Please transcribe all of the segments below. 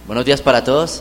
Buenos días para todos.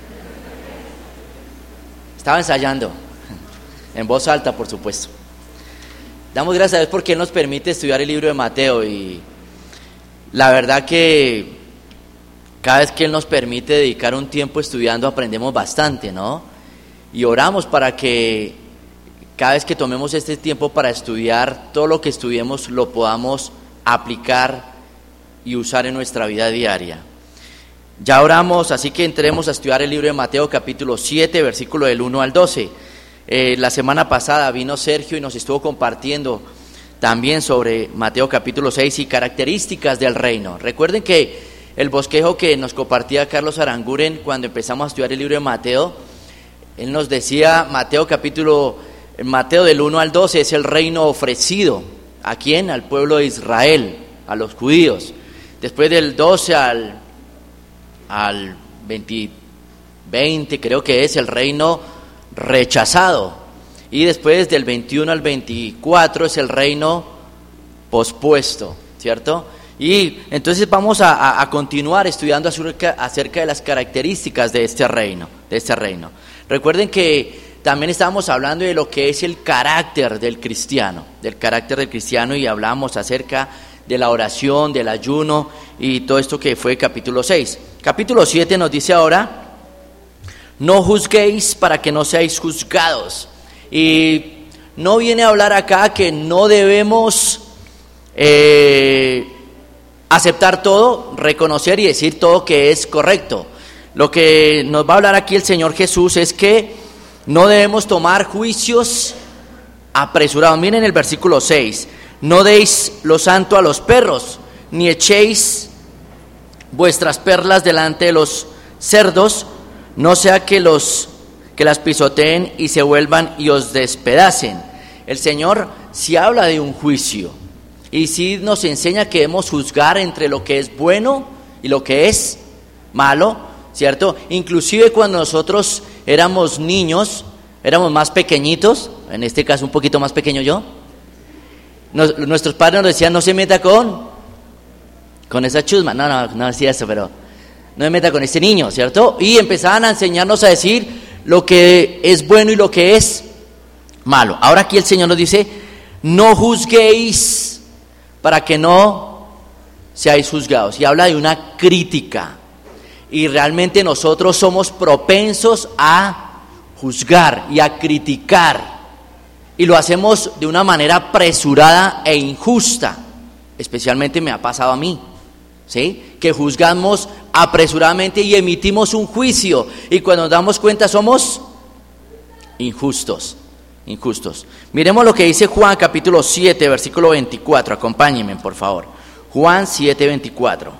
Estaba ensayando, en voz alta, por supuesto. Damos gracias a Dios porque Él nos permite estudiar el libro de Mateo, y la verdad que cada vez que Él nos permite dedicar un tiempo estudiando aprendemos bastante, ¿no? Y oramos para que cada vez que tomemos este tiempo para estudiar, todo lo que estudiemos lo podamos aplicar y usar en nuestra vida diaria. Ya oramos, así que entremos a estudiar el libro de Mateo capítulo 7, versículo del 1 al 12. La semana pasada vino Sergio y nos estuvo compartiendo también sobre Mateo capítulo 6 y características del reino. Recuerden que el bosquejo que nos compartía Carlos Aranguren cuando empezamos a estudiar el libro de Mateo, él nos decía, Mateo del 1 al 12 es el reino ofrecido. ¿A quién? Al pueblo de Israel, a los judíos. Después del 12 al 20 creo que es el reino rechazado, y después del 21 al 24 es el reino pospuesto, ¿cierto? Y entonces vamos a continuar estudiando acerca de las características de este reino. Recuerden que también estábamos hablando de lo que es el carácter del cristiano, y hablamos acerca de la oración, del ayuno y todo esto que fue capítulo 6. Capítulo 7 nos dice ahora: no juzguéis para que no seáis juzgados. Y no viene a hablar acá que no debemos aceptar todo, reconocer y decir todo que es correcto. Lo que nos va a hablar aquí el Señor Jesús es que no debemos tomar juicios apresurados. Miren el versículo 6: no deis lo santo a los perros, ni echéis vuestras perlas delante de los cerdos, no sea que las pisoteen y se vuelvan y os despedacen. El Señor sí habla de un juicio, y sí nos enseña que debemos juzgar entre lo que es bueno y lo que es malo, ¿cierto? Inclusive cuando nosotros éramos niños, éramos más pequeñitos, en este caso un poquito más pequeño yo, nuestros padres nos decían: no se meta con esa chusma. No decía eso, pero no se meta con este niño, ¿cierto? Y empezaban a enseñarnos a decir lo que es bueno y lo que es malo. Ahora aquí el Señor nos dice: no juzguéis para que no seáis juzgados. Y habla de una crítica. Y realmente nosotros somos propensos a juzgar y a criticar. Y lo hacemos de una manera apresurada e injusta. Especialmente me ha pasado a mí, ¿sí? Que juzgamos apresuradamente y emitimos un juicio, y cuando nos damos cuenta somos injustos. Miremos lo que dice Juan capítulo 7, versículo 24. Acompáñenme, por favor. Juan 7, 24.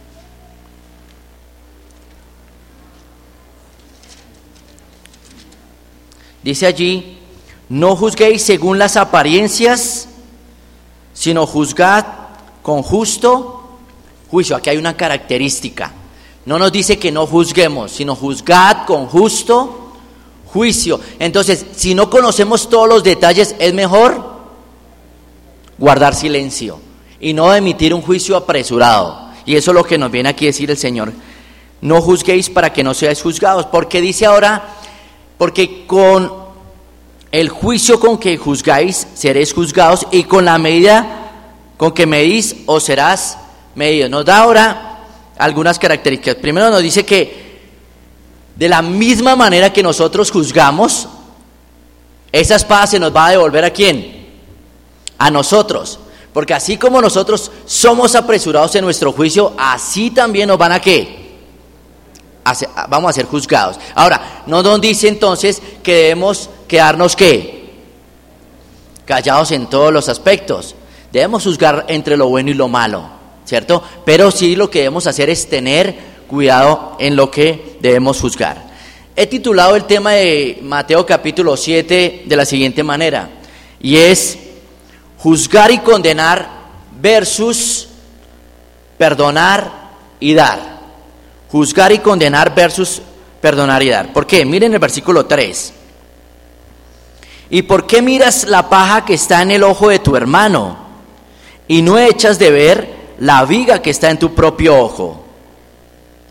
Dice allí: no juzguéis según las apariencias, sino juzgad con justo juicio. Aquí hay una característica. No nos dice que no juzguemos, sino juzgad con justo juicio. Entonces, si no conocemos todos los detalles, es mejor guardar silencio y no emitir un juicio apresurado. Y eso es lo que nos viene aquí a decir el Señor: no juzguéis para que no seáis juzgados. Porque dice ahora, porque con el juicio con que juzgáis seréis juzgados, y con la medida con que medís os serás medido. Nos da ahora algunas características. Primero nos dice que de la misma manera que nosotros juzgamos, esa espada se nos va a devolver ¿a quién? A nosotros. Porque así como nosotros somos apresurados en nuestro juicio, así también nos van a ¿qué? Vamos a ser juzgados. Ahora, no nos dice entonces que debemos quedarnos ¿qué? Callados en todos los aspectos. Debemos juzgar entre lo bueno y lo malo, ¿cierto? Pero sí, lo que debemos hacer es tener cuidado en lo que debemos juzgar. He titulado el tema de Mateo capítulo 7 de la siguiente manera, y es: juzgar y condenar versus perdonar y dar. Juzgar y condenar versus perdonar y dar. ¿Por qué? Miren el versículo 3. ¿Y por qué miras la paja que está en el ojo de tu hermano y no echas de ver la viga que está en tu propio ojo?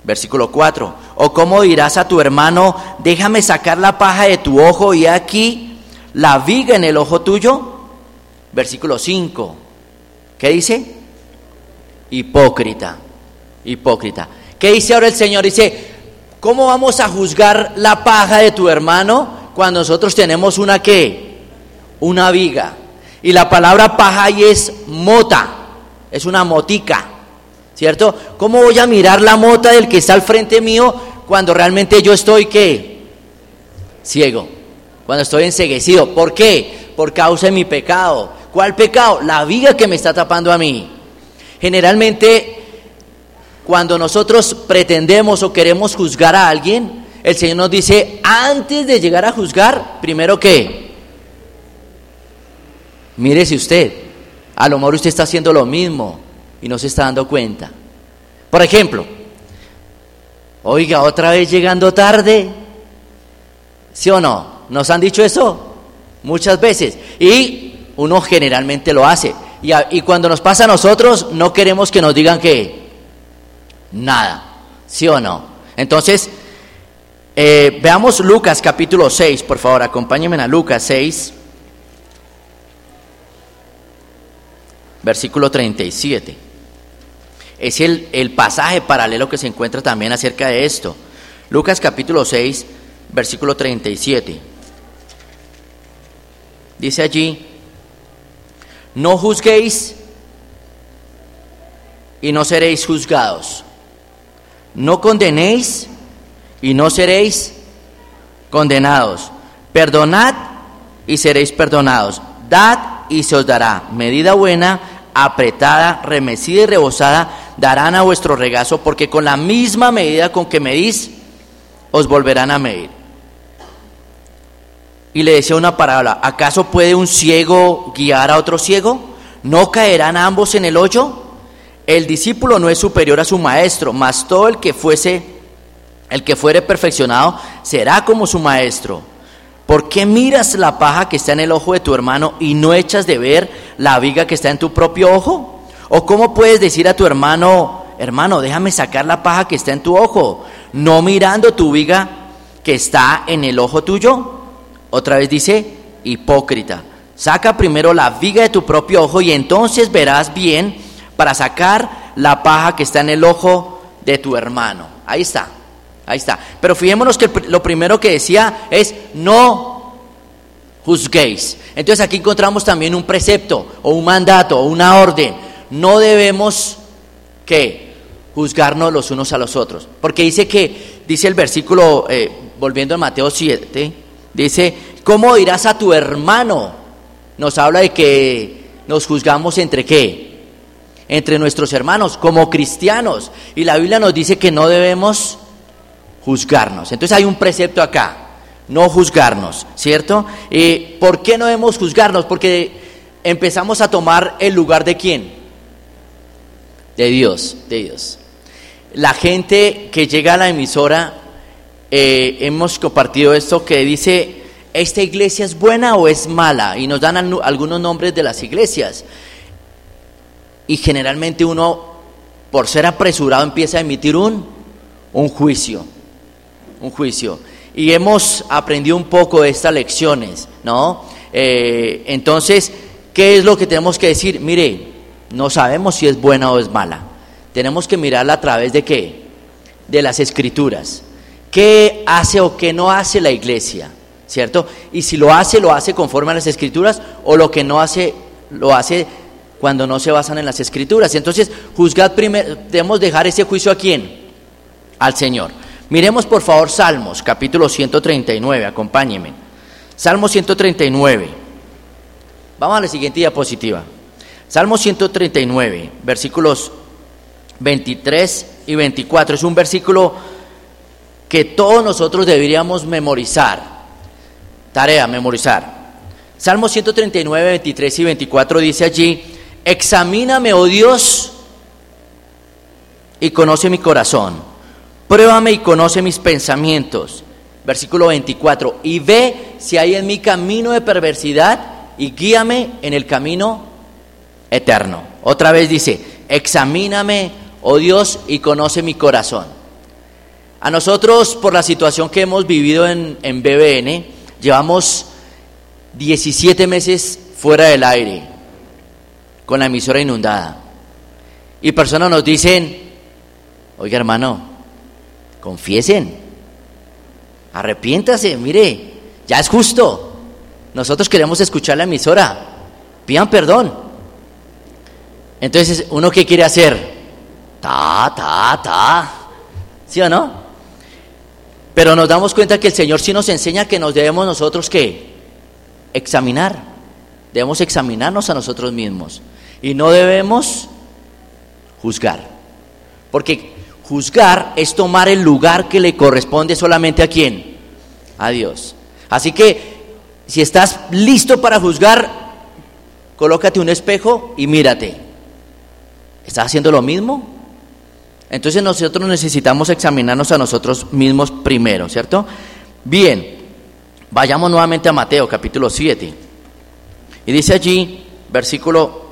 Versículo 4. ¿O cómo dirás a tu hermano, déjame sacar la paja de tu ojo y aquí la viga en el ojo tuyo? Versículo 5. ¿Qué dice? Hipócrita. Hipócrita. ¿Qué dice ahora el Señor? Dice, ¿cómo vamos a juzgar la paja de tu hermano cuando nosotros tenemos una ¿qué? Una viga. Y la palabra paja ahí es mota, es una motica, ¿cierto? ¿Cómo voy a mirar la mota del que está al frente mío cuando realmente yo estoy ¿qué? Ciego, cuando estoy enceguecido. ¿Por qué? Por causa de mi pecado. ¿Cuál pecado? La viga que me está tapando a mí. Generalmente, cuando nosotros pretendemos o queremos juzgar a alguien, el Señor nos dice, antes de llegar a juzgar, primero ¿qué? Mírese usted, a lo mejor usted está haciendo lo mismo y no se está dando cuenta. Por ejemplo, oiga, otra vez llegando tarde, ¿sí o no? ¿Nos han dicho eso? Muchas veces. Y uno generalmente lo hace. Y cuando nos pasa a nosotros, no queremos que nos digan que nada, ¿sí o no? Entonces, veamos Lucas capítulo 6, por favor, acompáñenme a Lucas 6. Versículo 37. Es el pasaje paralelo que se encuentra también acerca de esto. Lucas capítulo 6, versículo 37. Dice allí, no juzguéis y no seréis juzgados. No condenéis y no seréis condenados. Perdonad y seréis perdonados. Dad y se os dará. Medida buena, apretada, remecida y rebosada, darán a vuestro regazo, porque con la misma medida con que medís, os volverán a medir. Y le decía una parábola, ¿acaso puede un ciego guiar a otro ciego? ¿No caerán ambos en el hoyo? El discípulo no es superior a su maestro, mas todo el que fuere perfeccionado, será como su maestro. ¿Por qué miras la paja que está en el ojo de tu hermano y no echas de ver la viga que está en tu propio ojo? ¿O cómo puedes decir a tu hermano, hermano, déjame sacar la paja que está en tu ojo, no mirando tu viga que está en el ojo tuyo? Otra vez dice, hipócrita, saca primero la viga de tu propio ojo y entonces verás bien para sacar la paja que está en el ojo de tu hermano. Ahí está. Ahí está. Pero fijémonos que lo primero que decía es no juzguéis. Entonces aquí encontramos también un precepto o un mandato o una orden. No debemos ¿qué? Juzgarnos los unos a los otros. Porque dice el versículo, volviendo a Mateo 7, dice, ¿cómo dirás a tu hermano? Nos habla de que nos juzgamos entre ¿qué? Entre nuestros hermanos como cristianos. Y la Biblia nos dice que no debemos juzgarnos. Entonces hay un precepto acá, no juzgarnos, ¿cierto? ¿Por qué no debemos juzgarnos? Porque empezamos a tomar el lugar de ¿quién? De Dios, de Dios. La gente que llega a la emisora, hemos compartido esto que dice, ¿esta iglesia es buena o es mala? Y nos dan algunos nombres de las iglesias. Y generalmente uno, por ser apresurado, empieza a emitir un juicio. Un juicio. Y hemos aprendido un poco de estas lecciones, ¿no? Entonces, ¿qué es lo que tenemos que decir? Mire, no sabemos si es buena o es mala. Tenemos que mirarla a través de ¿qué? De las Escrituras. ¿Qué hace o qué no hace la iglesia? ¿Cierto? Y si lo hace conforme a las Escrituras, o lo que no hace, lo hace cuando no se basan en las Escrituras. Entonces, juzgad primero, debemos dejar ese juicio ¿a quién? Al Señor. Miremos por favor Salmos, capítulo 139, acompáñenme. Salmo 139. Vamos a la siguiente diapositiva. Salmo 139, versículos 23 y 24. Es un versículo que todos nosotros deberíamos memorizar. Tarea, memorizar. Salmo 139, 23 y 24 dice allí, examíname, oh Dios, y conoce mi corazón. Pruébame y conoce mis pensamientos. Versículo 24. Y ve si hay en mí camino de perversidad y guíame en el camino eterno. Otra vez dice, examíname, oh Dios, y conoce mi corazón. A nosotros, por la situación que hemos vivido en BBN, llevamos 17 meses fuera del aire, con la emisora inundada. Y personas nos dicen, oiga hermano, confiesen, arrepiéntase, mire, ya es justo. Nosotros queremos escuchar la emisora, pidan perdón. Entonces, ¿uno qué quiere hacer? ¿Sí o no? Pero nos damos cuenta que el Señor sí nos enseña que nos debemos nosotros, ¿qué? Examinar. Debemos examinarnos a nosotros mismos. Y no debemos juzgar. Porque juzgar es tomar el lugar que le corresponde solamente ¿a quién? A Dios. Así que, si estás listo para juzgar, colócate un espejo y mírate. ¿Estás haciendo lo mismo? Entonces nosotros necesitamos examinarnos a nosotros mismos primero, ¿cierto? Bien, vayamos nuevamente a Mateo capítulo 7. Y dice allí, versículo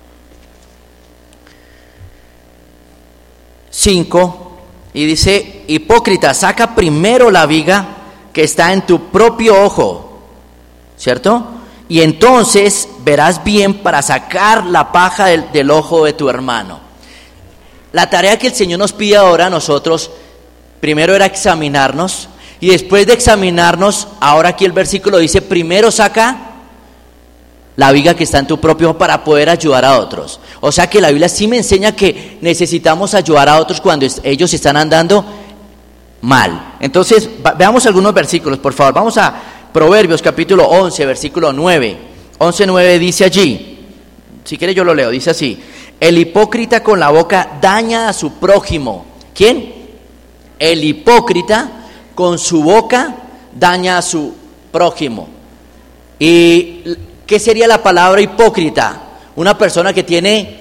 5, y dice, hipócrita, saca primero la viga que está en tu propio ojo, ¿cierto? Y entonces verás bien para sacar la paja del ojo de tu hermano. La tarea que el Señor nos pide ahora a nosotros, primero era examinarnos, y después de examinarnos, ahora aquí el versículo dice, primero saca la viga que está en tu propio ojo para poder ayudar a otros. O sea que la Biblia sí me enseña que necesitamos ayudar a otros cuando ellos están andando mal. Entonces, veamos algunos versículos, por favor. Vamos a Proverbios capítulo 11, versículo 9. 11:9 dice allí, si quiere yo lo leo, dice así: el hipócrita con la boca daña a su prójimo. ¿Quién? El hipócrita con su boca daña a su prójimo. ¿Y qué sería la palabra hipócrita? Una persona que tiene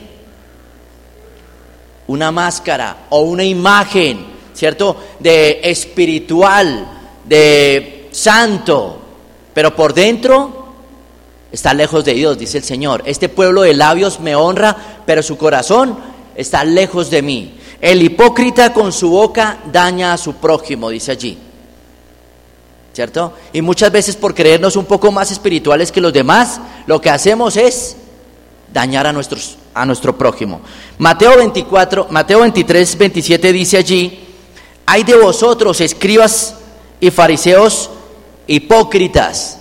una máscara o una imagen, ¿cierto? De espiritual, de santo, pero por dentro está lejos de Dios, dice el Señor. Este pueblo de labios me honra, pero su corazón está lejos de mí. El hipócrita con su boca daña a su prójimo, dice allí, ¿cierto? Y muchas veces por creernos un poco más espirituales que los demás, lo que hacemos es dañar a nuestro prójimo. Mateo 23, 27 dice allí: ay de vosotros, escribas y fariseos hipócritas,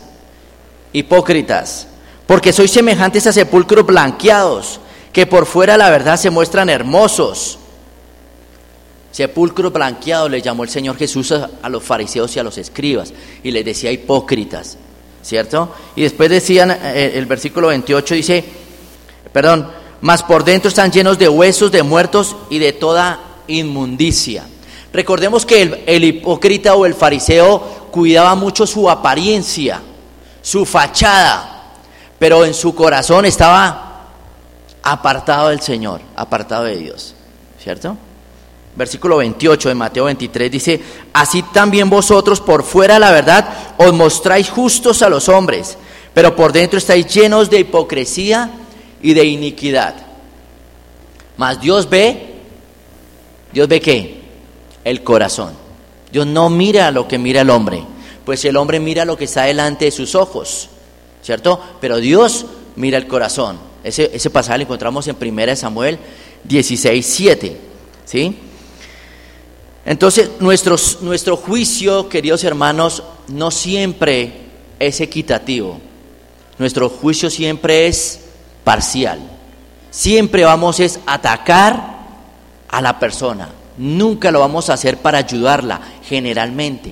porque sois semejantes a sepulcros blanqueados, que por fuera la verdad se muestran hermosos. Sepulcro blanqueado le llamó el Señor Jesús a los fariseos y a los escribas, y les decía hipócritas, ¿cierto? Y después decían, el versículo 28 dice, mas por dentro están llenos de huesos de muertos y de toda inmundicia. Recordemos que el hipócrita o el fariseo cuidaba mucho su apariencia, su fachada, pero en su corazón estaba apartado del Señor, apartado de Dios, ¿cierto? Versículo 28 de Mateo 23 dice: así también vosotros por fuera la verdad os mostráis justos a los hombres, pero por dentro estáis llenos de hipocresía y de iniquidad. Mas Dios ve ¿qué? El corazón. Dios no mira lo que mira el hombre, pues el hombre mira lo que está delante de sus ojos, ¿cierto? Pero Dios mira el corazón. Ese pasaje lo encontramos en 1 Samuel 16:7, ¿sí? Entonces, nuestro juicio, queridos hermanos, no siempre es equitativo. Nuestro juicio siempre es parcial. Siempre vamos a atacar a la persona. Nunca lo vamos a hacer para ayudarla, generalmente.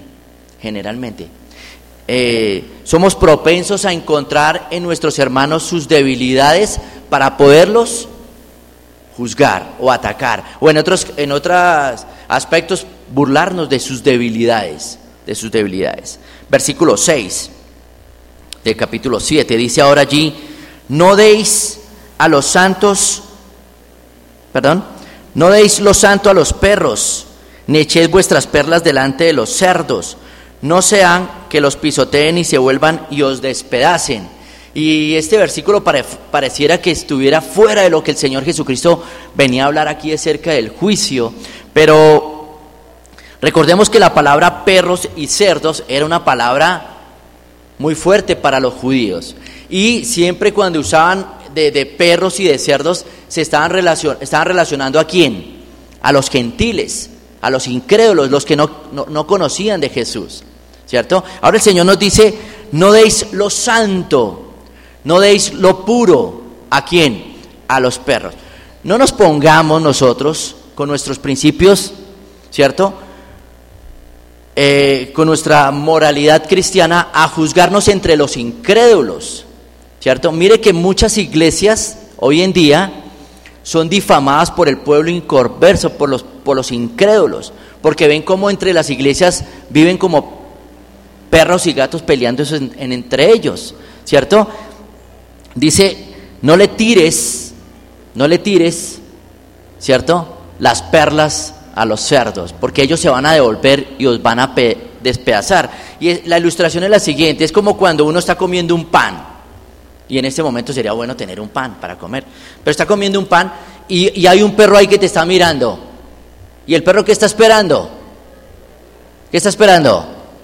Somos propensos a encontrar en nuestros hermanos sus debilidades para poderlos juzgar o atacar, o en otros aspectos burlarnos de sus debilidades. Versículo 6 del capítulo 7 dice ahora allí: no deis lo santo a los perros, ni echéis vuestras perlas delante de los cerdos, no sean que los pisoteen y se vuelvan y os despedacen. Y este versículo pareciera que estuviera fuera de lo que el Señor Jesucristo venía a hablar aquí acerca del juicio, pero Recordemos que la palabra perros y cerdos era una palabra muy fuerte para los judíos. Y siempre cuando usaban de perros y de cerdos, se estaban relacionando ¿a quién? A los gentiles, a los incrédulos, los que no conocían de Jesús, ¿cierto? Ahora el Señor nos dice, no deis lo santo, no deis lo puro, ¿a quién? A los perros. No nos pongamos nosotros con nuestros principios, ¿cierto? Con nuestra moralidad cristiana a juzgarnos entre los incrédulos, ¿cierto? Mire que muchas iglesias hoy en día son difamadas por el pueblo inconverso, por los incrédulos, porque ven cómo entre las iglesias viven como perros y gatos peleándose entre ellos, ¿cierto? Dice, no le tires, ¿cierto? Las perlas a los cerdos, porque ellos se van a devolver y os van a despedazar. Y la ilustración es la siguiente, es como cuando uno está comiendo un pan, y en este momento sería bueno tener un pan para comer, pero está comiendo un pan y hay un perro ahí que te está mirando, y el perro ¿qué está esperando? ¿Qué está esperando?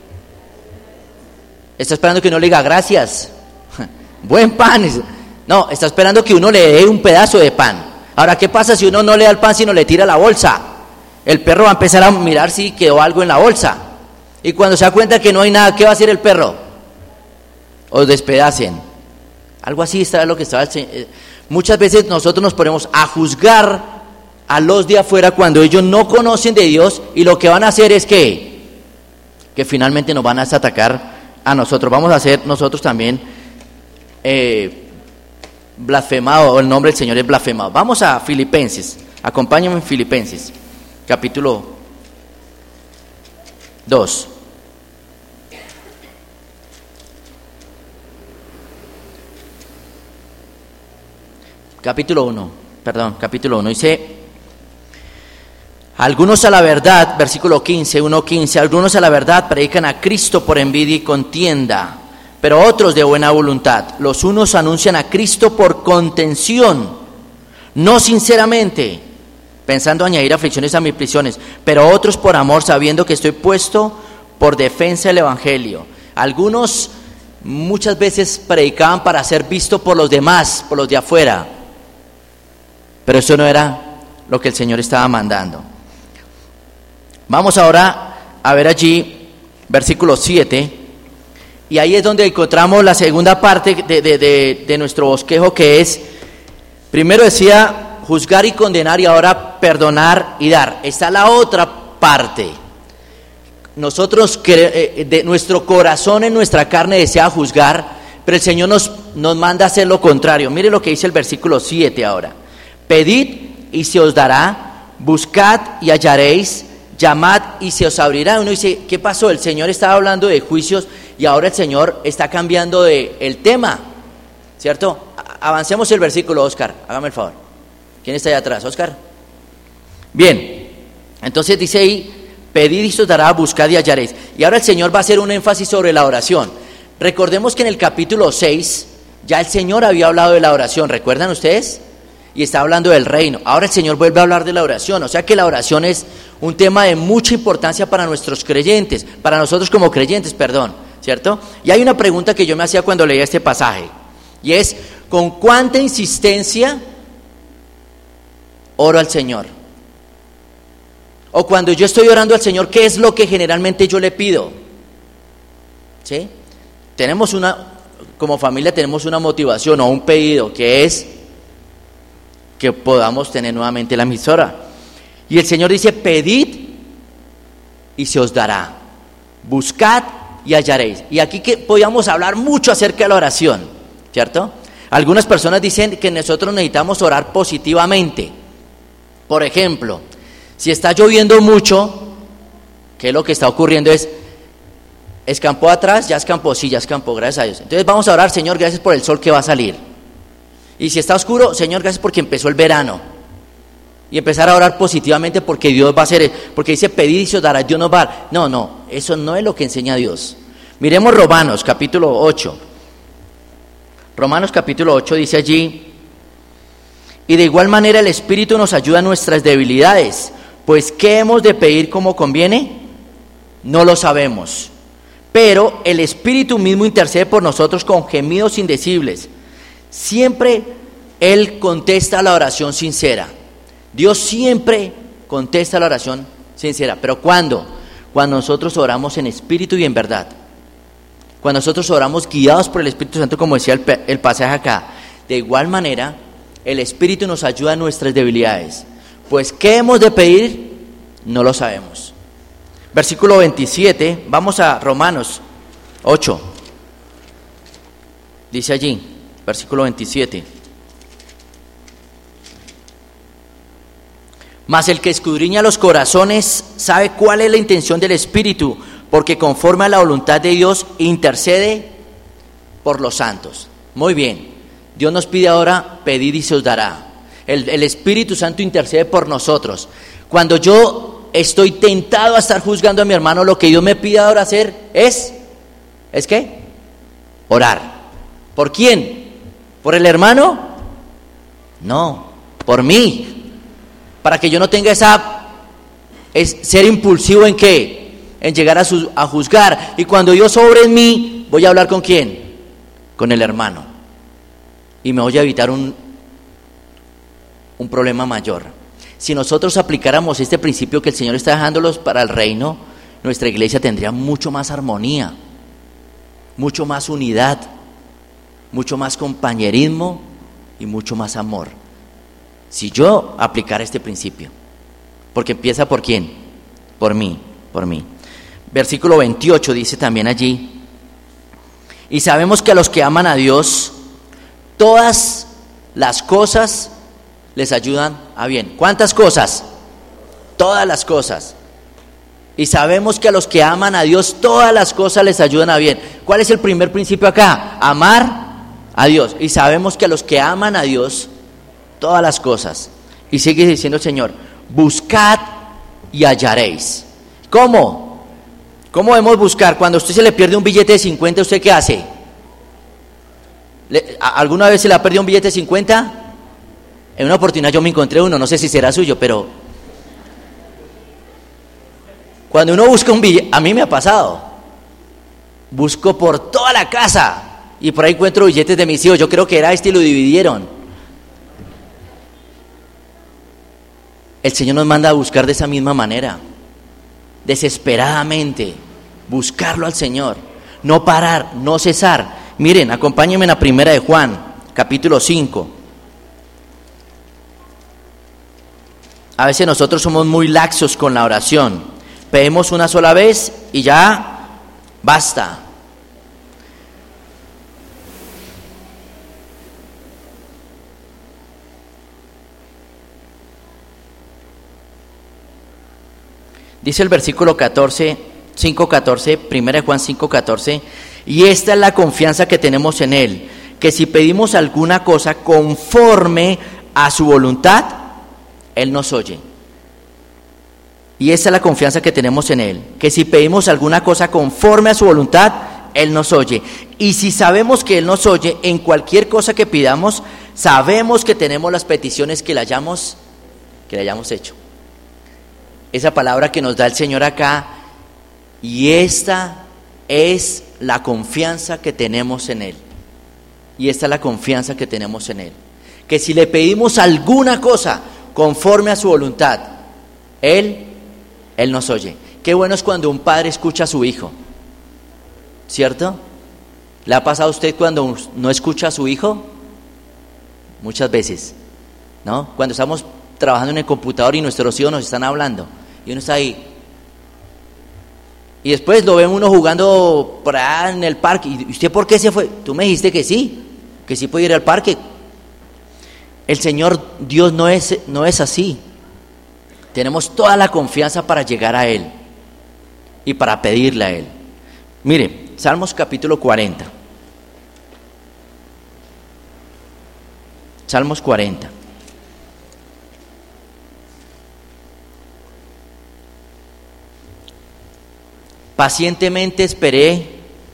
Está esperando que uno le diga gracias, buen pan. No, está esperando que uno le dé un pedazo de pan. Ahora, ¿qué pasa si uno no le da el pan sino le tira la bolsa? El perro va a empezar a mirar si quedó algo en la bolsa. Y cuando se da cuenta que no hay nada, ¿qué va a hacer el perro? Os despedacen. Algo así está lo que estaba. Muchas veces nosotros nos ponemos a juzgar a los de afuera cuando ellos no conocen de Dios, y lo que van a hacer es que finalmente nos van a atacar a nosotros. Vamos a ser nosotros también blasfemados, o el nombre del Señor es blasfemado. Vamos a Filipenses. Acompáñenme en Filipenses. Capítulo 2. Capítulo 1, dice, algunos a la verdad, versículo 15, 1:15, algunos a la verdad predican a Cristo por envidia y contienda, pero otros de buena voluntad. Los unos anuncian a Cristo por contención, no sinceramente, pensando añadir aflicciones a mis prisiones, pero otros por amor, sabiendo que estoy puesto por defensa del Evangelio. Algunos muchas veces predicaban para ser visto por los demás, por los de afuera, pero eso no era lo que el Señor estaba mandando. Vamos ahora a ver allí versículo 7, y ahí es donde encontramos la segunda parte de nuestro bosquejo, que es, primero decía juzgar y condenar, y ahora perdonar y dar. Está la otra parte. Nosotros, de nuestro corazón, en nuestra carne desea juzgar, pero el Señor nos manda a hacer lo contrario. Mire lo que dice el versículo 7 ahora. Pedid y se os dará, buscad y hallaréis, llamad y se os abrirá. Uno dice, ¿qué pasó? El Señor estaba hablando de juicios y ahora el Señor está cambiando el tema, ¿cierto? Avancemos el versículo, Oscar, hágame el favor. ¿Quién está allá atrás? ¿Oscar? Bien, entonces dice ahí, pedid y se os dará, buscad y hallaréis. Y ahora el Señor va a hacer un énfasis sobre la oración. Recordemos que en el capítulo 6 ya el Señor había hablado de la oración, ¿recuerdan ustedes? Y está hablando del reino. Ahora el Señor vuelve a hablar de la oración, o sea que la oración es un tema de mucha importancia para nuestros creyentes, para nosotros como creyentes, ¿cierto? Y hay una pregunta que yo me hacía cuando leía este pasaje, y es, ¿con cuánta insistencia oro al Señor? O cuando yo estoy orando al Señor, ¿qué es lo que generalmente yo le pido? ¿Sí? Como familia tenemos una motivación o un pedido, que es que podamos tener nuevamente la emisora. Y el Señor dice, pedid y se os dará, buscad y hallaréis. Y aquí que podíamos hablar mucho acerca de la oración, ¿cierto? Algunas personas dicen que nosotros necesitamos orar positivamente. Por ejemplo, si está lloviendo mucho, ¿qué es lo que está ocurriendo? ¿Escampó atrás? Ya escampó, sí, ya escampó, gracias a Dios. Entonces vamos a orar, Señor, gracias por el sol que va a salir. Y si está oscuro, Señor, gracias porque empezó el verano. Y empezar a orar positivamente porque Dios va a hacer, porque dice pedir y se os dará, Dios nos va a dar. No, eso no es lo que enseña Dios. Miremos Romanos capítulo 8. Romanos capítulo 8 dice allí, y de igual manera el Espíritu nos ayuda en nuestras debilidades, pues ¿qué hemos de pedir como conviene? No lo sabemos. Pero el Espíritu mismo intercede por nosotros con gemidos indecibles. Siempre Él contesta la oración sincera. Dios siempre contesta la oración sincera. ¿Pero cuándo? Cuando nosotros oramos en espíritu y en verdad. Cuando nosotros oramos guiados por el Espíritu Santo, como decía el pasaje acá. De igual manera, el Espíritu nos ayuda en nuestras debilidades. Pues, ¿qué hemos de pedir? No lo sabemos. Versículo 27, vamos a Romanos 8. Dice allí, versículo 27. Mas el que escudriña los corazones sabe cuál es la intención del Espíritu, porque conforme a la voluntad de Dios intercede por los santos. Muy bien, Dios nos pide ahora, pedid y se os dará. El Espíritu Santo intercede por nosotros. Cuando yo estoy tentado a estar juzgando a mi hermano, lo que Dios me pide ahora hacer ¿es qué? Orar. ¿Por quién? ¿Por el hermano? No, por mí. Para que yo no tenga ser impulsivo en qué, en llegar a juzgar. Y cuando Dios sobre en mí, voy a hablar ¿con quién? Con el hermano. Y me voy a evitar un problema mayor. Si nosotros aplicáramos este principio que el Señor está dejándolos para el reino, nuestra iglesia tendría mucho más armonía, mucho más unidad, mucho más compañerismo y mucho más amor. Si yo aplicara este principio, porque empieza ¿por quién? Por mí. Versículo 28 dice también allí: y sabemos que a los que aman a Dios, todas las cosas les ayudan a bien. ¿Cuántas cosas? Todas las cosas. Y sabemos que a los que aman a Dios, todas las cosas les ayudan a bien. ¿Cuál es el primer principio acá? Amar a Dios. Y sabemos que a los que aman a Dios, todas las cosas. Y sigue diciendo el Señor: buscad y hallaréis. ¿Cómo? ¿Cómo debemos buscar? Cuando a usted se le pierde un billete de 50, ¿usted qué hace? ¿Alguna vez se le ha perdido un billete de 50? En una oportunidad yo me encontré uno, no sé si será suyo, pero cuando uno busca un billete, a mí me ha pasado, busco por toda la casa y por ahí encuentro billetes de mis hijos. Yo creo que era y lo dividieron. El Señor nos manda a buscar de esa misma manera, desesperadamente, buscarlo al Señor, no parar, no cesar. Miren, acompáñenme en la primera de Juan, capítulo 5. A veces nosotros somos muy laxos con la oración. Pedimos una sola vez y ya basta. Dice el versículo 14, 5:14, 1 Juan 5:14, y esta es la confianza que tenemos en Él, que si pedimos alguna cosa conforme a su voluntad, Él nos oye. Y esa es la confianza que tenemos en Él, que si pedimos alguna cosa conforme a su voluntad, Él nos oye. Y si sabemos que Él nos oye en cualquier cosa que pidamos, sabemos que tenemos las peticiones que le hayamos hecho. Esa palabra que nos da el Señor acá, y esta es la confianza que tenemos en Él. Y esta es la confianza que tenemos en Él, que si le pedimos alguna cosa conforme a su voluntad, Él nos oye. Qué bueno es cuando un padre escucha a su hijo, ¿cierto? ¿Le ha pasado a usted cuando no escucha a su hijo? Muchas veces, ¿no? Cuando estamos trabajando en el computador y nuestros hijos nos están hablando y uno está ahí, y después lo ve uno jugando por allá en el parque. ¿Y usted por qué se fue? Tú me dijiste que sí puede ir al parque. El Señor Dios no es así. Tenemos toda la confianza para llegar a Él y para pedirle a Él. Mire, Salmos capítulo 40. Salmos 40. Pacientemente esperé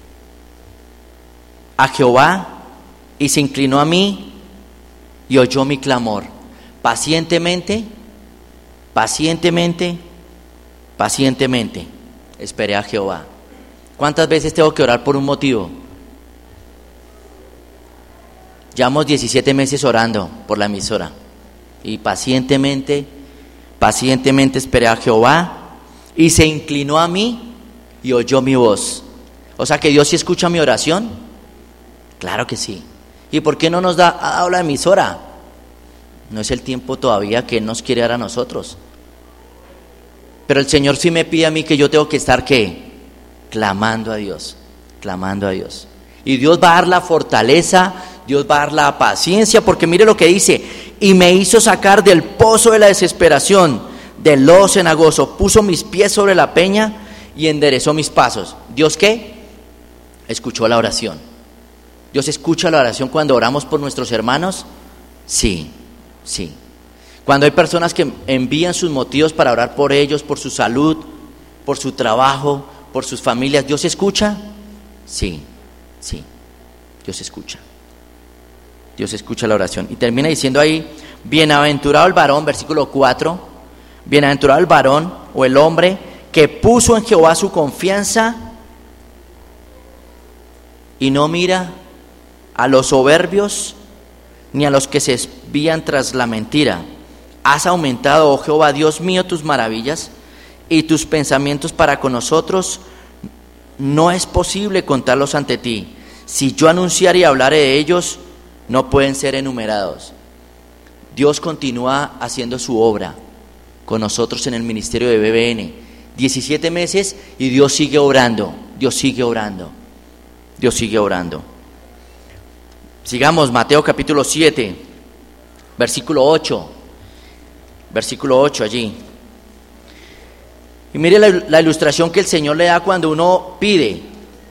a Jehová y se inclinó a mí y oyó mi clamor. Pacientemente. esperé a Jehová. ¿Cuántas veces tengo que orar por un motivo? Llevamos 17 meses orando por la emisora y pacientemente esperé a Jehová y se inclinó a mí y oyó mi voz. O sea que Dios sí escucha mi oración. Claro que sí. ¿Y por qué no ha dado la emisora? No es el tiempo todavía que Él nos quiere dar a nosotros. Pero el Señor sí me pide a mí que yo tengo que estar, ¿qué? Clamando a Dios, clamando a Dios. Y Dios va a dar la fortaleza, Dios va a dar la paciencia, porque mire lo que dice: y me hizo sacar del pozo de la desesperación, del lodo cenagoso, puso mis pies sobre la peña y enderezó mis pasos. ¿Dios qué? Escuchó la oración. ¿Dios escucha la oración cuando oramos por nuestros hermanos? Sí, sí. Cuando hay personas que envían sus motivos para orar por ellos, por su salud, por su trabajo, por sus familias, ¿Dios escucha? Sí, sí, Dios escucha. Dios escucha la oración. Y termina diciendo ahí: bienaventurado el varón, versículo 4, bienaventurado el varón o el hombre que puso en Jehová su confianza y no mira a los soberbios ni a los que se desvían tras la mentira. Has aumentado, oh Jehová, Dios mío, tus maravillas y tus pensamientos para con nosotros. No es posible contarlos ante ti. Si yo anunciare y hablare de ellos, no pueden ser enumerados. Dios continúa haciendo su obra con nosotros en el ministerio de BBN. 17 meses y Dios sigue obrando, Dios sigue obrando, Dios sigue obrando. Sigamos, Mateo capítulo 7, versículo 8. Versículo 8 allí. Y mire la ilustración que el Señor le da cuando uno pide.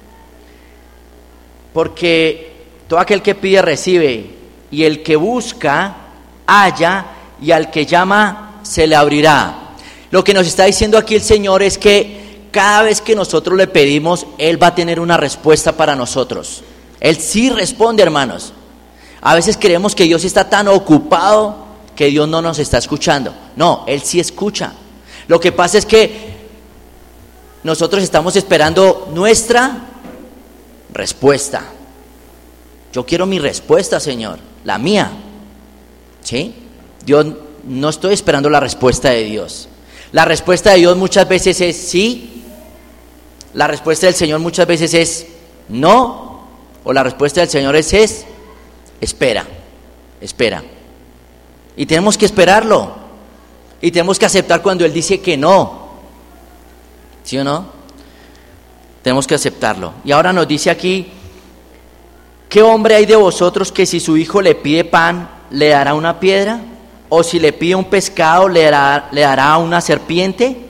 Porque todo aquel que pide recibe, y el que busca halla, y al que llama se le abrirá. Lo que nos está diciendo aquí el Señor es que cada vez que nosotros le pedimos, Él va a tener una respuesta para nosotros. Él sí responde, hermanos. A veces creemos que Dios está tan ocupado que Dios no nos está escuchando. No, Él sí escucha. Lo que pasa es que nosotros estamos esperando nuestra respuesta. Yo quiero mi respuesta, Señor, la mía. ¿Sí? Dios, no estoy esperando la respuesta de Dios. La respuesta de Dios muchas veces es sí. La respuesta del Señor muchas veces es no. O la respuesta del Señor es espera, espera. Y tenemos que esperarlo. Y tenemos que aceptar cuando Él dice que no. ¿Sí o no? Tenemos que aceptarlo. Y ahora nos dice aquí: ¿qué hombre hay de vosotros que si su hijo le pide pan, le dará una piedra? ¿O si le pide un pescado, le dará una serpiente?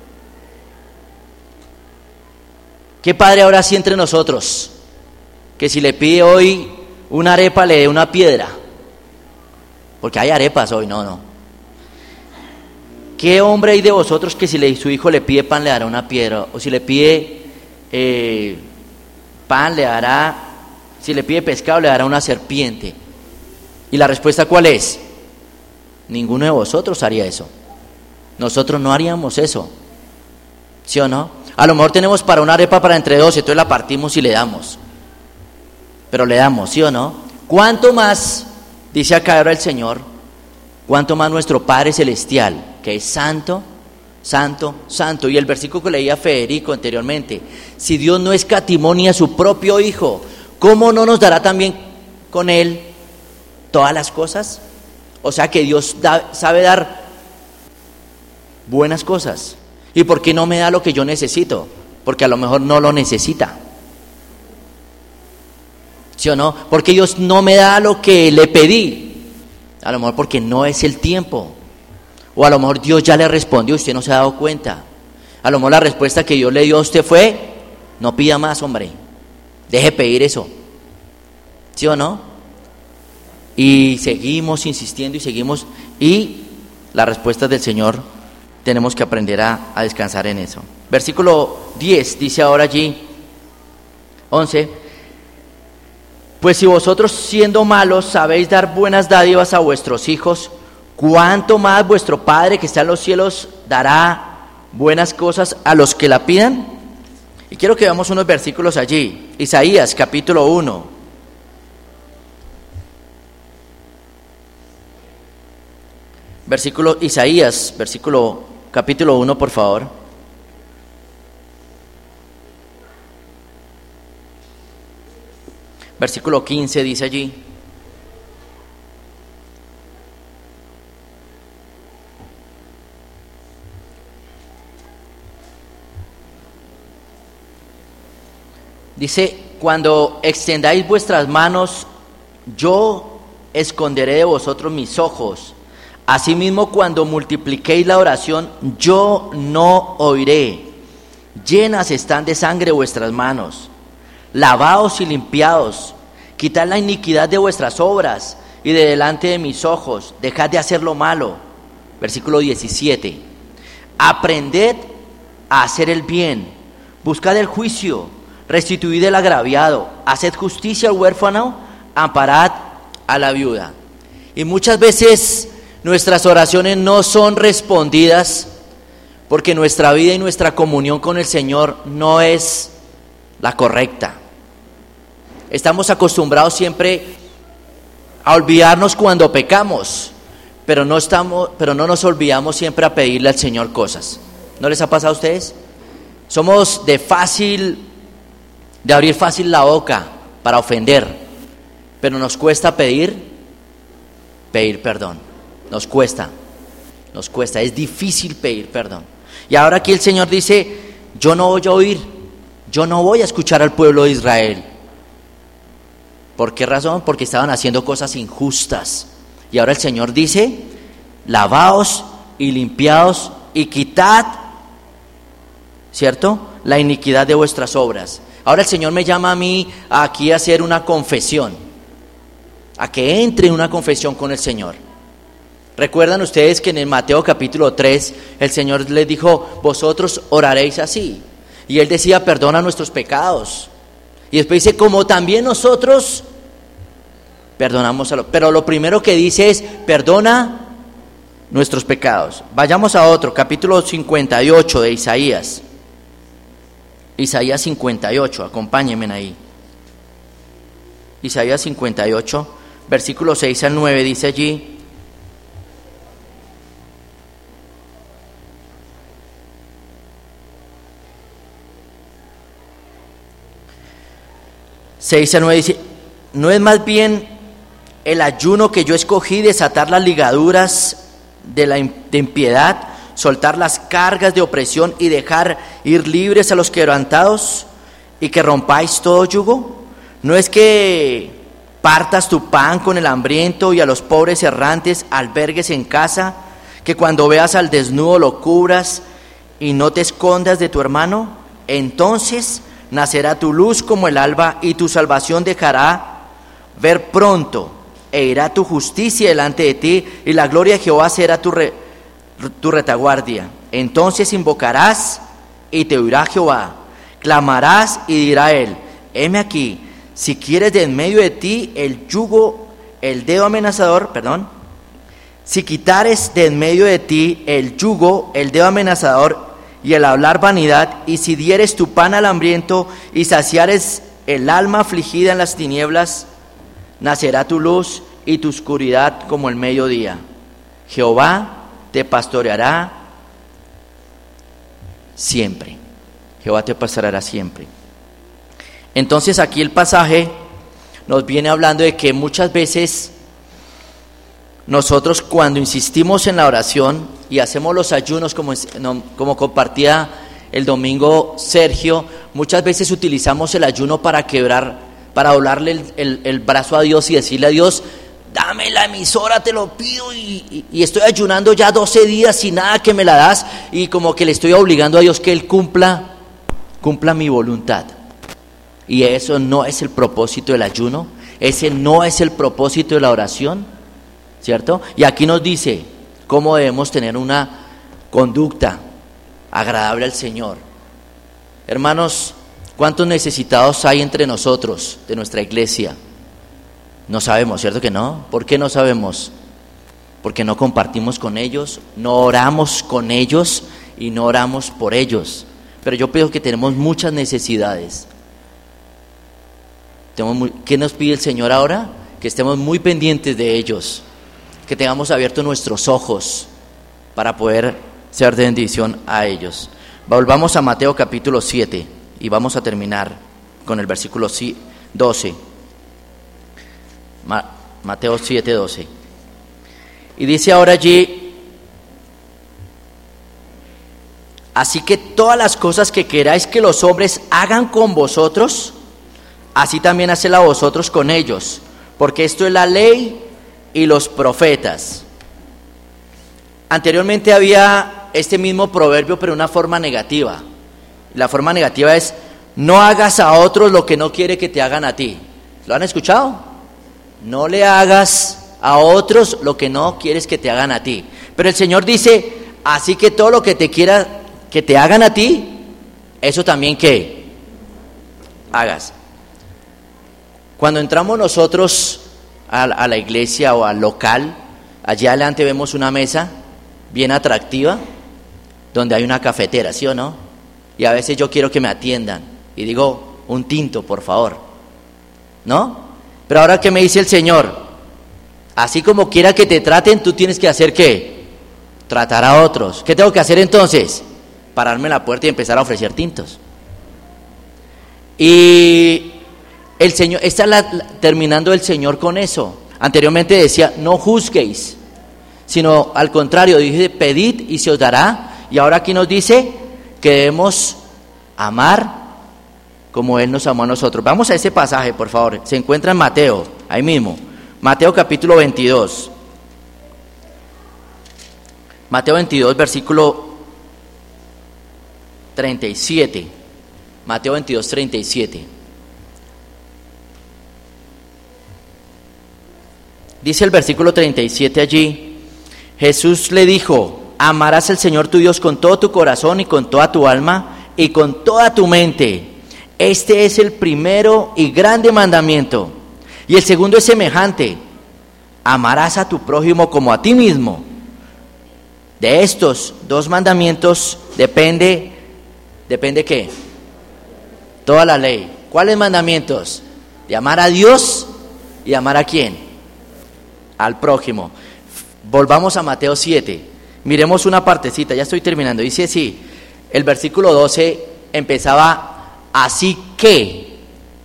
¿Qué padre ahora sí entre nosotros que si le pide hoy una arepa, le dé una piedra? Porque hay arepas hoy, no. ¿Qué hombre hay de vosotros que si su hijo le pide pan, le dará una piedra? O si le pide pan, le dará, si le pide pescado, le dará una serpiente. ¿Y la respuesta cuál es? Ninguno de vosotros haría eso. Nosotros no haríamos eso. ¿Sí o no? A lo mejor tenemos para una arepa para entre dos, entonces la partimos y le damos. Pero le damos, ¿sí o no? ¿Cuánto más, dice acá ahora el Señor, cuánto más nuestro Padre Celestial, que es santo, santo, santo? Y el versículo que leía Federico anteriormente: si Dios no escatimó ni a su propio Hijo, ¿cómo no nos dará también con Él todas las cosas? O sea que Dios sabe dar buenas cosas. ¿Y por qué no me da lo que yo necesito? Porque a lo mejor no lo necesita. ¿Sí o no? Porque Dios no me da lo que le pedí. A lo mejor porque no es el tiempo. O a lo mejor Dios ya le respondió y usted no se ha dado cuenta. A lo mejor la respuesta que Dios le dio a usted fue: no pida más, hombre. Deje pedir eso. ¿Sí o no? Y seguimos insistiendo y seguimos. Y las respuestas del Señor tenemos que aprender a descansar en eso. Versículo 10 dice ahora allí, 11: pues si vosotros siendo malos sabéis dar buenas dádivas a vuestros hijos, ¿cuánto más vuestro Padre que está en los cielos dará buenas cosas a los que la pidan? Y quiero que veamos unos versículos allí. Isaías, capítulo 1. Capítulo 1, por favor. Versículo 15 dice allí: dice, cuando extendáis vuestras manos, yo esconderé de vosotros mis ojos. Asimismo, cuando multipliquéis la oración, yo no oiré. Llenas están de sangre vuestras manos. Lavaos y limpiaos. Quitad la iniquidad de vuestras obras y de delante de mis ojos. Dejad de hacer lo malo. Versículo 17. Aprended a hacer el bien. Buscad el juicio. Restituid el agraviado. Haced justicia al huérfano. Amparad a la viuda. Y muchas veces nuestras oraciones no son respondidas porque nuestra vida y nuestra comunión con el Señor no es la correcta. Estamos acostumbrados siempre a olvidarnos cuando pecamos, pero no nos olvidamos siempre a pedirle al Señor cosas. ¿No les ha pasado a ustedes? Somos de abrir fácil la boca para ofender, pero nos cuesta pedir perdón. Nos cuesta, es difícil pedir perdón. Y ahora aquí el Señor dice, yo no voy a oír, yo no voy a escuchar al pueblo de Israel. ¿Por qué razón? Porque estaban haciendo cosas injustas. Y ahora el Señor dice, lavaos y limpiaos y quitad, ¿cierto?, la iniquidad de vuestras obras. Ahora el Señor me llama a mí aquí a hacer una confesión, a que entre en una confesión con el Señor. ¿Recuerdan ustedes que en el Mateo capítulo 3 el Señor les dijo, vosotros oraréis así? Y Él decía, perdona nuestros pecados. Y después dice, como también nosotros perdonamos a los... Pero lo primero que dice es, perdona nuestros pecados. Vayamos a otro, capítulo 58 de Isaías. Isaías 58, acompáñenme ahí. Isaías 58, versículos 6 al 9, dice allí, dice, ¿no es más bien el ayuno que yo escogí desatar las ligaduras de impiedad, soltar las cargas de opresión y dejar ir libres a los quebrantados y que rompáis todo yugo? ¿No es que partas tu pan con el hambriento y a los pobres errantes albergues en casa, que cuando veas al desnudo lo cubras y no te escondas de tu hermano? Entonces nacerá tu luz como el alba y tu salvación dejará ver pronto, e irá tu justicia delante de ti y la gloria de Jehová será tu retaguardia. Entonces invocarás y te oirá Jehová, clamarás y dirá él, heme aquí. Si quieres de en medio de ti el yugo, el dedo amenazador, si quitares de en medio de ti el yugo, el dedo amenazador y el hablar vanidad, y si dieres tu pan al hambriento y saciares el alma afligida en las tinieblas, nacerá tu luz y tu oscuridad como el mediodía. Jehová te pastoreará siempre. Jehová te pastoreará siempre. Entonces aquí el pasaje nos viene hablando de que muchas veces nosotros cuando insistimos en la oración y hacemos los ayunos como compartía el domingo Sergio, muchas veces utilizamos el ayuno para doblarle el brazo a Dios y decirle a Dios, dame la emisora, te lo pido, y estoy ayunando ya 12 días y nada que me la das, y como que le estoy obligando a Dios que Él cumpla mi voluntad. Y eso no es el propósito del ayuno, ese no es el propósito de la oración, ¿cierto? Y aquí nos dice cómo debemos tener una conducta agradable al Señor. Hermanos, ¿cuántos necesitados hay entre nosotros, de nuestra iglesia? No sabemos, ¿cierto que no? ¿Por qué no sabemos? Porque no compartimos con ellos, no oramos con ellos y no oramos por ellos. pero yo pienso que tenemos muchas necesidades. ¿Qué nos pide el Señor ahora? Que estemos muy pendientes de ellos, que tengamos abiertos nuestros ojos para poder ser de bendición a ellos. Volvamos a Mateo capítulo 7 y vamos a terminar con el versículo 12. Mateo 7, 12. Y dice ahora allí: así que todas las cosas que queráis que los hombres hagan con vosotros, así también hacedla vosotros con ellos, porque esto es la ley y los profetas. Anteriormente había este mismo proverbio, pero de una forma negativa. La forma negativa es: no hagas a otros lo que no quiere que te hagan a ti. ¿Lo han escuchado? No le hagas a otros lo que no quieres que te hagan a ti. Pero el Señor dice: así que todo lo que te quiera que te hagan a ti, eso también que hagas. Cuando entramos nosotros a la iglesia o al local, allí adelante vemos una mesa bien atractiva, donde hay una cafetera, ¿sí o no? Y a veces yo quiero que me atiendan y digo: un tinto, por favor, ¿no? Pero ahora, ¿qué me dice el Señor? Así como quiera que te traten, tú tienes que hacer ¿qué? Tratar a otros. ¿Qué tengo que hacer entonces? Pararme en la puerta y empezar a ofrecer tintos. Y el Señor, terminando el Señor con eso. Anteriormente decía: no juzguéis, sino al contrario, dije: pedid y se os dará. Y ahora aquí nos dice que debemos amar como Él nos amó a nosotros. Vamos a ese pasaje, por favor. Se encuentra en Mateo, ahí mismo. Mateo capítulo 22. Mateo 22, versículo 37. Mateo 22, 37. Dice el versículo 37 allí: Jesús le dijo: amarás al Señor tu Dios con todo tu corazón y con toda tu alma y con toda tu mente. Este es el primero y grande mandamiento. Y el segundo es semejante: amarás a tu prójimo como a ti mismo. De estos dos mandamientos depende ¿qué? Toda la ley. ¿Cuáles mandamientos? De amar a Dios y amar a ¿quién? Al prójimo. Volvamos a Mateo 7. Miremos una partecita, ya estoy terminando. Dice así, el versículo 12 empezaba: así que.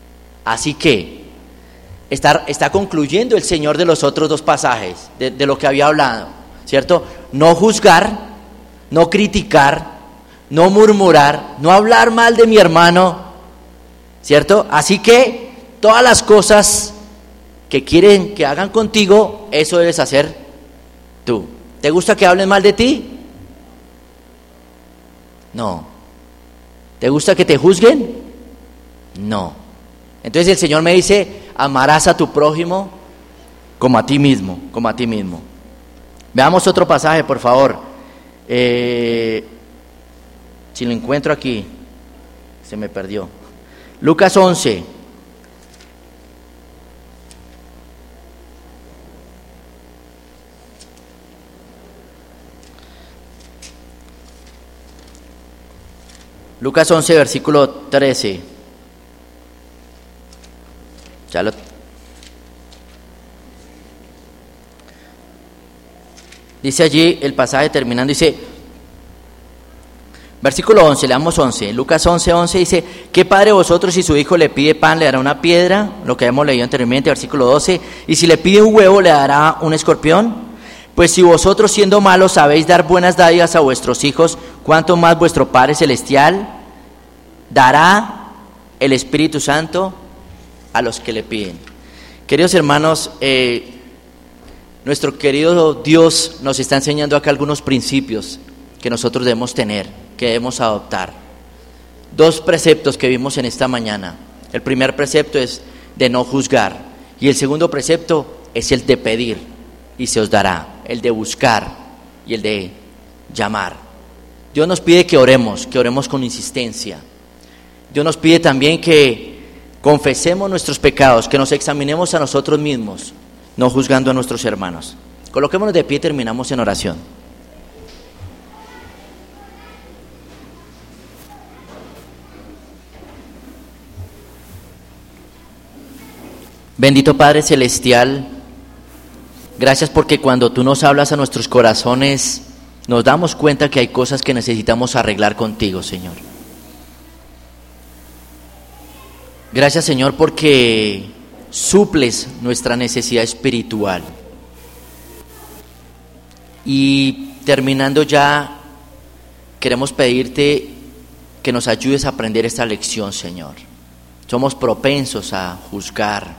Está concluyendo el Señor de los otros dos pasajes, de lo que había hablado, ¿cierto? No juzgar, no criticar, no murmurar, no hablar mal de mi hermano, ¿cierto? Así que todas las cosas que quieren que hagan contigo, eso debes hacer tú. ¿Te gusta que hablen mal de ti? No. ¿Te gusta que te juzguen? No. Entonces el Señor me dice: amarás a tu prójimo como a ti mismo, como a ti mismo. Veamos otro pasaje, por favor. Si lo encuentro aquí, se me perdió. Lucas 11. Lucas 11, versículo 13. Dice allí el pasaje terminando, dice, versículo 11, leamos 11, Lucas 11, 11 dice: ¿qué padre de vosotros, si su hijo le pide pan, le dará una piedra? Lo que hemos leído anteriormente, versículo 12, y si le pide un huevo, le dará un escorpión. Pues si vosotros, siendo malos, sabéis dar buenas dádivas a vuestros hijos, ¿cuánto más vuestro Padre Celestial dará el Espíritu Santo a los que le piden? Queridos hermanos, nuestro querido Dios nos está enseñando acá algunos principios que nosotros debemos tener, que debemos adoptar. Dos preceptos que vimos en esta mañana. El primer precepto es de no juzgar, y el segundo precepto es el de pedir y se os dará, el de buscar y el de llamar. Dios nos pide que oremos con insistencia. Dios nos pide también que confesemos nuestros pecados, que nos examinemos a nosotros mismos, no juzgando a nuestros hermanos. Coloquémonos de pie y terminamos en oración. Bendito Padre Celestial, gracias porque cuando tú nos hablas a nuestros corazones, nos damos cuenta que hay cosas que necesitamos arreglar contigo, Señor. Gracias, Señor, porque suples nuestra necesidad espiritual. Y terminando ya, queremos pedirte que nos ayudes a aprender esta lección, Señor. Somos propensos a juzgar,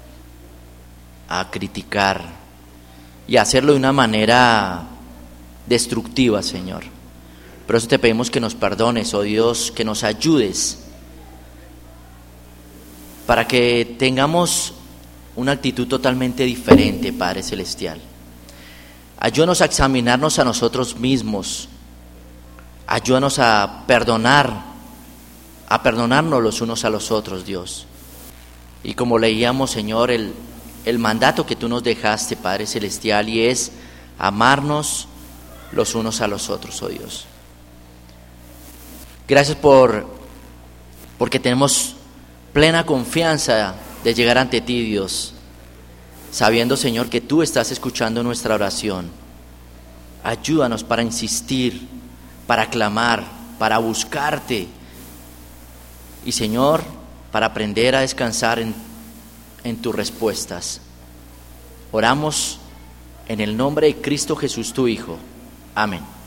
a criticar y a hacerlo de una manera destructiva, Señor. Por eso te pedimos que nos perdones, oh Dios, que nos ayudes para que tengamos una actitud totalmente diferente, Padre Celestial. Ayúdanos a examinarnos a nosotros mismos. Ayúdanos a perdonarnos los unos a los otros, Dios. Y como leíamos, Señor, el mandato que tú nos dejaste, Padre Celestial, y es amarnos los unos a los otros, oh Dios. Gracias porque tenemos plena confianza de llegar ante ti, Dios, sabiendo, Señor, que tú estás escuchando nuestra oración. Ayúdanos para insistir, para clamar, para buscarte y, Señor, para aprender a descansar en tus respuestas. Oramos en el nombre de Cristo Jesús, tu Hijo. Amén.